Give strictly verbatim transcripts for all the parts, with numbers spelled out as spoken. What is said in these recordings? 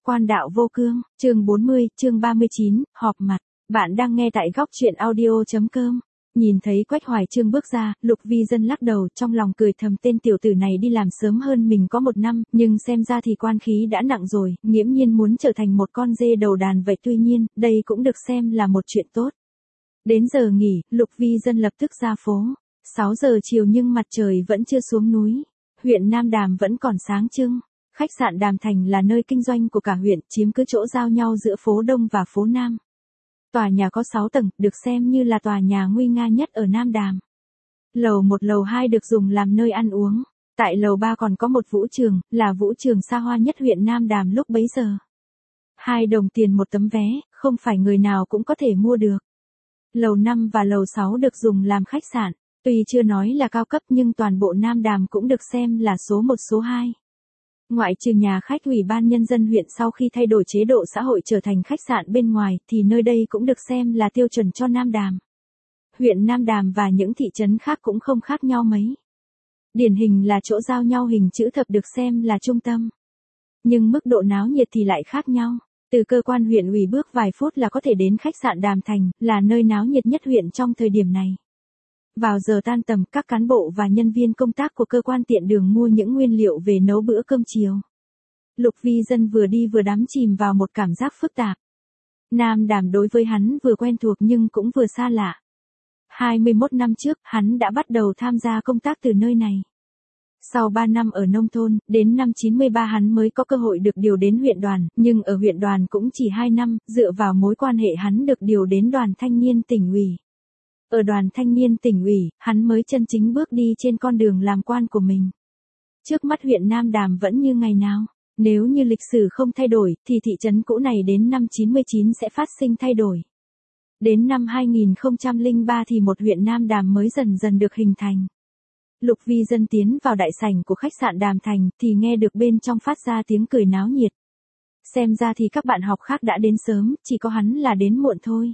Quan đạo vô cương, chương bốn mươi, chương ba mươi chín, họp mặt. Bạn đang nghe tại góc truyện audio chấm com. Nhìn thấy Quách Hoài Chương bước ra, Lục Vi Dân lắc đầu, trong lòng cười thầm, tên tiểu tử này đi làm sớm hơn mình có một năm, nhưng xem ra thì quan khí đã nặng rồi, nghiễm nhiên muốn trở thành một con dê đầu đàn vậy. Tuy nhiên, đây cũng được xem là một chuyện tốt. Đến giờ nghỉ, Lục Vi Dân lập tức ra phố. sáu giờ chiều nhưng mặt trời vẫn chưa xuống núi. Huyện Nam Đàm vẫn còn sáng trưng. Khách sạn Đàm Thành là nơi kinh doanh của cả huyện, chiếm cứ chỗ giao nhau giữa phố Đông và phố Nam. Tòa nhà có sáu tầng, được xem như là tòa nhà nguy nga nhất ở Nam Đàm. Lầu một lầu hai được dùng làm nơi ăn uống. Tại lầu ba còn có một vũ trường, là vũ trường xa hoa nhất huyện Nam Đàm lúc bấy giờ. Hai đồng tiền một tấm vé, không phải người nào cũng có thể mua được. Lầu năm và lầu sáu được dùng làm khách sạn, tuy chưa nói là cao cấp nhưng toàn bộ Nam Đàm cũng được xem là số một số hai. Ngoại trừ nhà khách Ủy ban Nhân dân huyện sau khi thay đổi chế độ xã hội trở thành khách sạn bên ngoài thì nơi đây cũng được xem là tiêu chuẩn cho Nam Đàm. Huyện Nam Đàm và những thị trấn khác cũng không khác nhau mấy. Điển hình là chỗ giao nhau hình chữ thập được xem là trung tâm. Nhưng mức độ náo nhiệt thì lại khác nhau. Từ cơ quan huyện ủy bước vài phút là có thể đến khách sạn Đàm Thành, là nơi náo nhiệt nhất huyện trong thời điểm này. Vào giờ tan tầm, các cán bộ và nhân viên công tác của cơ quan tiện đường mua những nguyên liệu về nấu bữa cơm chiều. Lục Vi Dân vừa đi vừa đắm chìm vào một cảm giác phức tạp. Nam Đàm đối với hắn vừa quen thuộc nhưng cũng vừa xa lạ. hai mươi mốt năm trước, hắn đã bắt đầu tham gia công tác từ nơi này. Sau ba năm ở nông thôn, đến năm chín mươi ba hắn mới có cơ hội được điều đến huyện đoàn, nhưng ở huyện đoàn cũng chỉ hai năm, dựa vào mối quan hệ hắn được điều đến đoàn thanh niên tỉnh ủy. Ở đoàn thanh niên tỉnh ủy, hắn mới chân chính bước đi trên con đường làm quan của mình. Trước mắt huyện Nam Đàm vẫn như ngày nào. Nếu như lịch sử không thay đổi, thì thị trấn cũ này đến năm chín mươi chín sẽ phát sinh thay đổi. Đến năm hai nghìn không trăm lẻ ba thì một huyện Nam Đàm mới dần dần được hình thành. Lục Vi Dân tiến vào đại sảnh của khách sạn Đàm Thành thì nghe được bên trong phát ra tiếng cười náo nhiệt. Xem ra thì các bạn học khác đã đến sớm, chỉ có hắn là đến muộn thôi.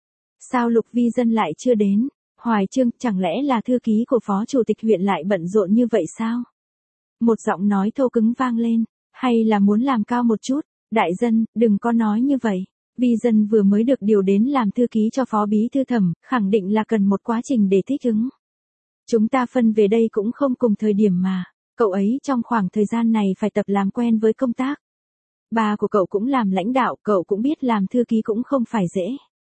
Sao Lục Vi Dân lại chưa đến? Hoài Chương, chẳng lẽ là thư ký của phó chủ tịch huyện lại bận rộn như vậy sao? Một giọng nói thô cứng vang lên, hay là muốn làm cao một chút? Đại dân, đừng có nói như vậy. Vi Dân vừa mới được điều đến làm thư ký cho phó bí thư Thẩm, khẳng định là cần một quá trình để thích ứng. Chúng ta phân về đây cũng không cùng thời điểm mà. Cậu ấy trong khoảng thời gian này phải tập làm quen với công tác. Ba của cậu cũng làm lãnh đạo, cậu cũng biết làm thư ký cũng không phải dễ.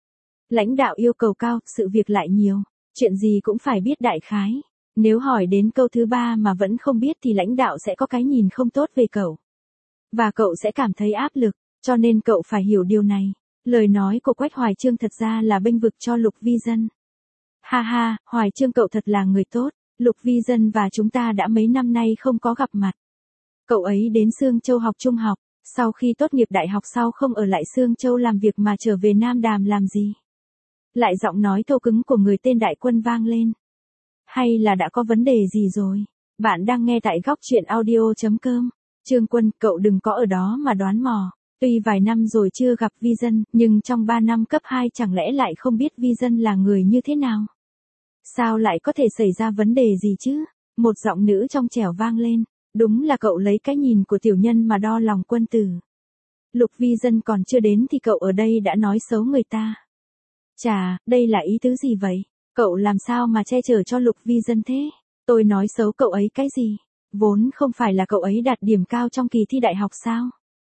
Lãnh đạo yêu cầu cao, sự việc lại nhiều, chuyện gì cũng phải biết đại khái. Nếu hỏi đến câu thứ ba mà vẫn không biết thì lãnh đạo sẽ có cái nhìn không tốt về cậu. Và cậu sẽ cảm thấy áp lực, cho nên cậu phải hiểu điều này. Lời nói của Quách Hoài Chương thật ra là bênh vực cho Lục Vi Dân. Ha ha, Hoài Chương cậu thật là người tốt, Lục Vi Dân và chúng ta đã mấy năm nay không có gặp mặt. Cậu ấy đến Sương Châu học trung học, sau khi tốt nghiệp đại học sau không ở lại Sương Châu làm việc mà trở về Nam Đàm làm gì? Lại giọng nói thô cứng của người tên Đại Quân vang lên. Hay là đã có vấn đề gì rồi? Bạn đang nghe tại góc truyện audio chấm com. Trương Quân, cậu đừng có ở đó mà đoán mò. Tuy vài năm rồi chưa gặp Vi Dân, nhưng trong ba năm cấp hai chẳng lẽ lại không biết Vi Dân là người như thế nào? Sao lại có thể xảy ra vấn đề gì chứ? Một giọng nữ trong trẻo vang lên. Đúng là cậu lấy cái nhìn của tiểu nhân mà đo lòng quân tử. Lục Vi Dân còn chưa đến thì cậu ở đây đã nói xấu người ta. Chà, đây là ý tứ gì vậy? Cậu làm sao mà che chở cho Lục Vi Dân thế? Tôi nói xấu cậu ấy cái gì? Vốn không phải là cậu ấy đạt điểm cao trong kỳ thi đại học sao?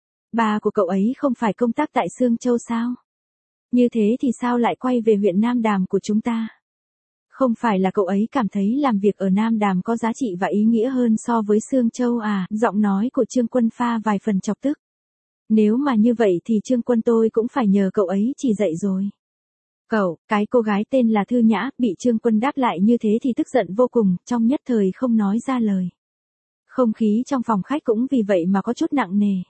Ba của cậu ấy không phải công tác tại Sương Châu sao? Như thế thì sao lại quay về huyện Nam Đàm của chúng ta? Không phải là cậu ấy cảm thấy làm việc ở Nam Đàm có giá trị và ý nghĩa hơn so với Sương Châu à? Giọng nói của Trương Quân pha vài phần chọc tức. Nếu mà như vậy thì Trương Quân tôi cũng phải nhờ cậu ấy chỉ dạy rồi. Cậu, cái cô gái tên là Thư Nhã, bị Trương Quân đáp lại như thế thì tức giận vô cùng, trong nhất thời không nói ra lời. Không khí trong phòng khách cũng vì vậy mà có chút nặng nề.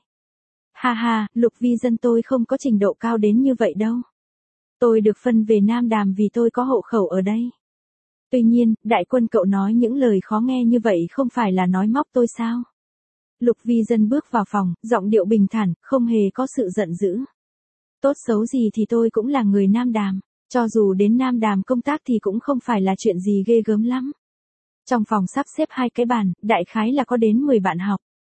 Ha ha, Lục Vi Dân tôi không có trình độ cao đến như vậy đâu. Tôi được phân về Nam Đàm vì tôi có hộ khẩu ở đây. Tuy nhiên, Đại Quân cậu nói những lời khó nghe như vậy không phải là nói móc tôi sao? Lục Vi Dân bước vào phòng, giọng điệu bình thản, không hề có sự giận dữ. Tốt xấu gì thì tôi cũng là người Nam Đàm. Cho dù đến Nam Đàm công tác thì cũng không phải là chuyện gì ghê gớm lắm. Trong phòng sắp xếp hai cái bàn, đại khái là có đến mười bạn học.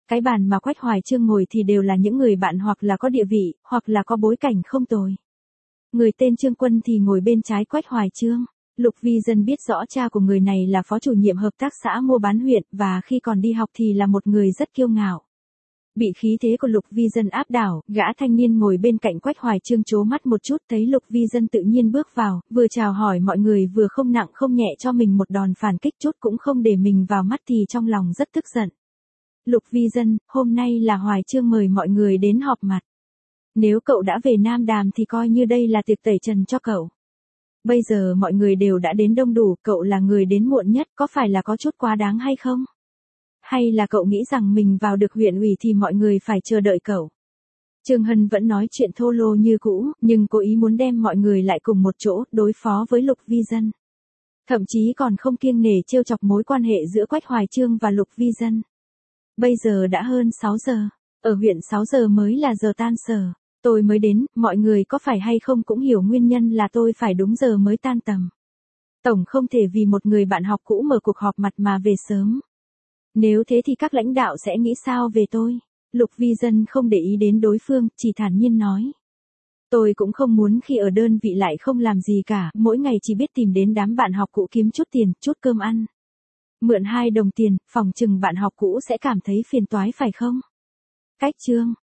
Cái bàn mà Quách Hoài Chương ngồi thì đều là những người bạn hoặc là có địa vị, hoặc là có bối cảnh không tồi. Người tên Trương Quân thì ngồi bên trái Quách Hoài Chương. Lục Vi Dân biết rõ cha của người này là phó chủ nhiệm hợp tác xã mua bán huyện và khi còn đi học thì là một người rất kiêu ngạo. Bị khí thế của Lục Vi Dân áp đảo, gã thanh niên ngồi bên cạnh Quách Hoài Chương trố mắt một chút thấy Lục Vi Dân tự nhiên bước vào, vừa chào hỏi mọi người vừa không nặng không nhẹ cho mình một đòn phản kích chút cũng không để mình vào mắt thì trong lòng rất tức giận. Lục Vi Dân, hôm nay là Hoài Chương mời mọi người đến họp mặt. Nếu cậu đã về Nam Đàm thì coi như đây là tiệc tẩy trần cho cậu. Bây giờ mọi người đều đã đến đông đủ, cậu là người đến muộn nhất, có phải là có chút quá đáng hay không? Hay là cậu nghĩ rằng mình vào được huyện ủy thì mọi người phải chờ đợi cậu? Trương Hân vẫn nói chuyện thô lô như cũ, nhưng cố ý muốn đem mọi người lại cùng một chỗ, đối phó với Lục Vi Dân. Thậm chí còn không kiêng nể trêu chọc mối quan hệ giữa Quách Hoài Chương và Lục Vi Dân. Bây giờ đã hơn sáu giờ, ở huyện sáu giờ mới là giờ tan sở. Tôi mới đến, mọi người có phải hay không cũng hiểu nguyên nhân là tôi phải đúng giờ mới tan tầm. Tổng không thể vì một người bạn học cũ mở cuộc họp mặt mà về sớm. Nếu thế thì các lãnh đạo sẽ nghĩ sao về tôi? Lục Vi Dân không để ý đến đối phương, chỉ thản nhiên nói. Tôi cũng không muốn khi ở đơn vị lại không làm gì cả, mỗi ngày chỉ biết tìm đến đám bạn học cũ kiếm chút tiền, chút cơm ăn. Mượn hai đồng tiền, phòng chừng bạn học cũ sẽ cảm thấy phiền toái phải không? Cách Trương